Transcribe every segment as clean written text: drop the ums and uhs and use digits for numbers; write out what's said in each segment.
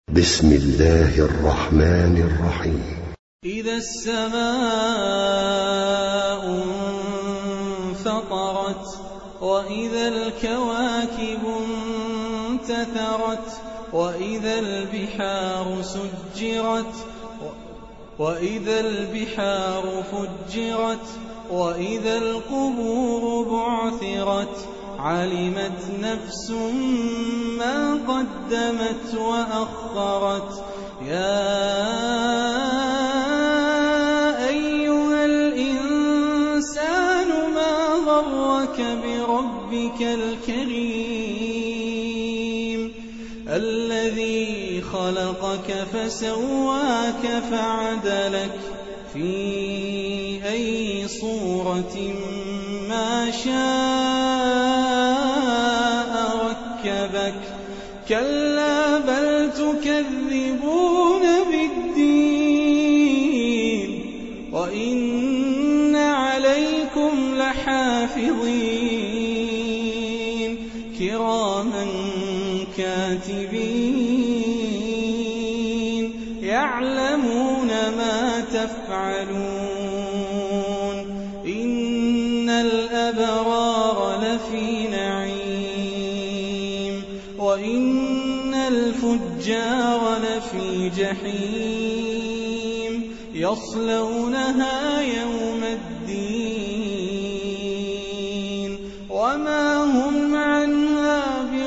بسم الله الرحمن الرحيم. إذا السماء انفطرت وإذا الكواكب انتثرت وإذا البحار فجرت وإذا القبور بعثرت علمت نفس ما قدمت وأخرت يا أيها الإنسان ما غرك بربك الكريم الذي خلقك فسواك فعدلك في أي صورة ما شاء ركبك كلا بل تكذبون بالدين وإن عليكم لحافظين كراما كاتبين يعلمون ما تفعلون إن الأبرار لفي نعيم وإن الفجار لفي جحيم يصلونها يوم الدين وما هم عنها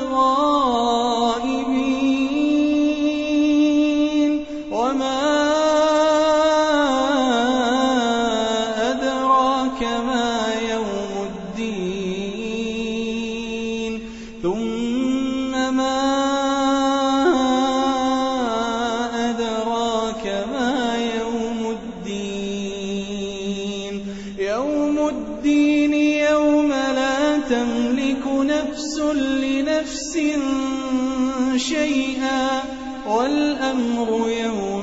بغائبين وما أدراك ما يوم الدين ثم ما أدراك ما يوم الدين يوم لا تملك نفس لنفس شيئا والأمر يوم